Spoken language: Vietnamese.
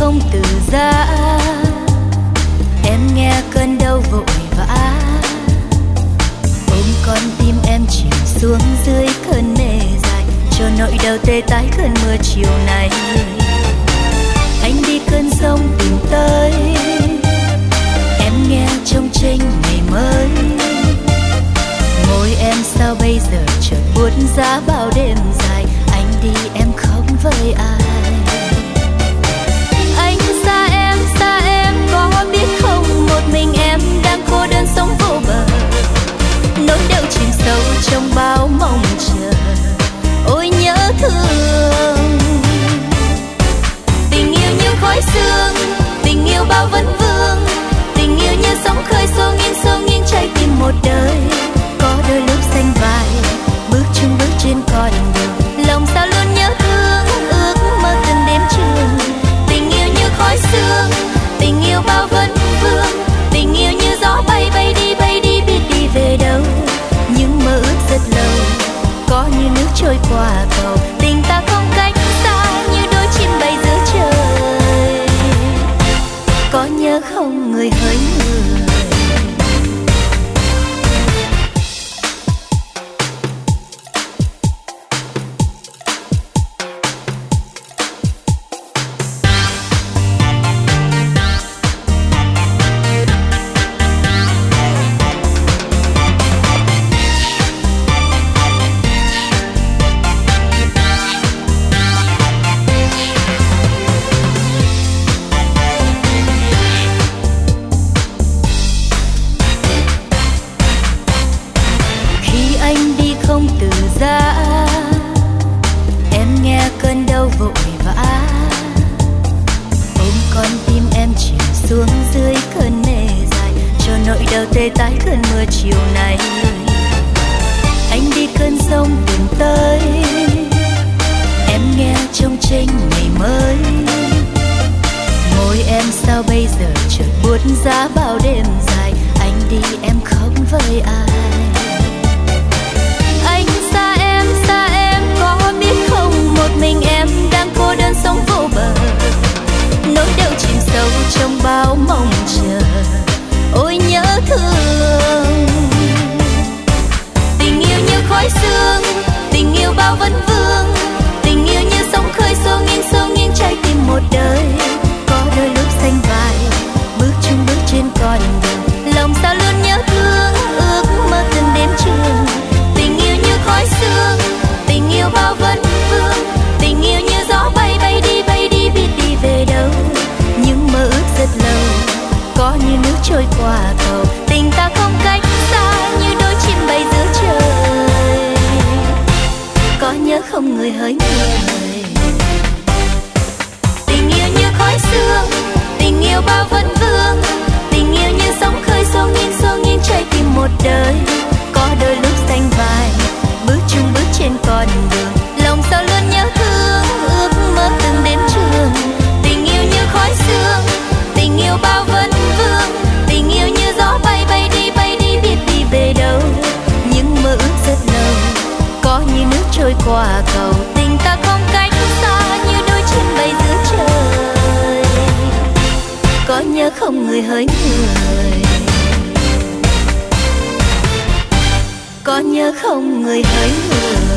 không từ giã, em nghe cơn đau vội vã, ôm con tim em chìm xuống dưới cơn mê dài, cho nỗi đau tê tái cơn mưa chiều này. Anh đi cơn giông tìm tới, em nghe trong tranh ngày mới. Môi em sao bây giờ chợt buốt giá bao đêm dài, anh đi em không với ai. Anh xa em có biết không, một mình em đang cô đơn sống vô bờ, nỗi đau chìm sâu trong bao mong chờ. Ôi nhớ thương, tình yêu như khói sương, tình yêu bao vấn vương, tình yêu như sóng khơi xô nghiêng trái tim một đời. Có đôi lúc xanh vai, bước chung bước trên con đường, lòng sao luôn nhớ thương, ước mơ từng đêm trường. Tình yêu như khói sương, tình yêu bao vấn vương, tình yêu như gió bay đi biết đi về đâu. Nhưng mơ ước rất lâu, có như nước trôi qua cầu, tình ta không cách xa như đôi chim bay giữa trời. Có nhớ không người hỡi người? Giá bao đêm dài, anh đi em không với ai. Anh xa em có biết không, một mình em đang cô đơn sống vô bờ, nỗi đau chìm sâu trong bao mong chờ. Ôi nhớ thương, tình yêu như khói sương, tình yêu bao vấn vương, tình yêu như sóng khơi xô nghiêng trái tim một đời. Có đôi lúc xanh vai, bước chung bước trên con đường, lòng sao luôn nhớ thương, ước mơ từng đêm trường. Tình yêu như khói sương, tình yêu bao vấn vương, tình yêu như gió bay đi biết đi về đâu. Nhưng mơ ước rất lâu, có như nước trôi qua cầu, tình ta không cách xa như đôi chim bay giữa trời. Có nhớ không người hỡi người? Tình yêu như khói sương, tình yêu bao vấn vương, tình yêu như sóng khơi xô nghiêng trái tim một đời. Có đôi lúc xanh vai, bước chung bước trên con đường, lòng sao luôn nhớ thương, ước mơ từng đêm trường. Tình yêu như khói sương, tình yêu bao vấn vương, tình yêu như gió bay đi biết đi về đâu. Nhưng mơ ước rất lâu, có như nước trôi qua cầu, tình ta không cách xa như đôi chim bay giữa trời. Có nhớ không người hỡi người? Có nhớ không người hỡi người?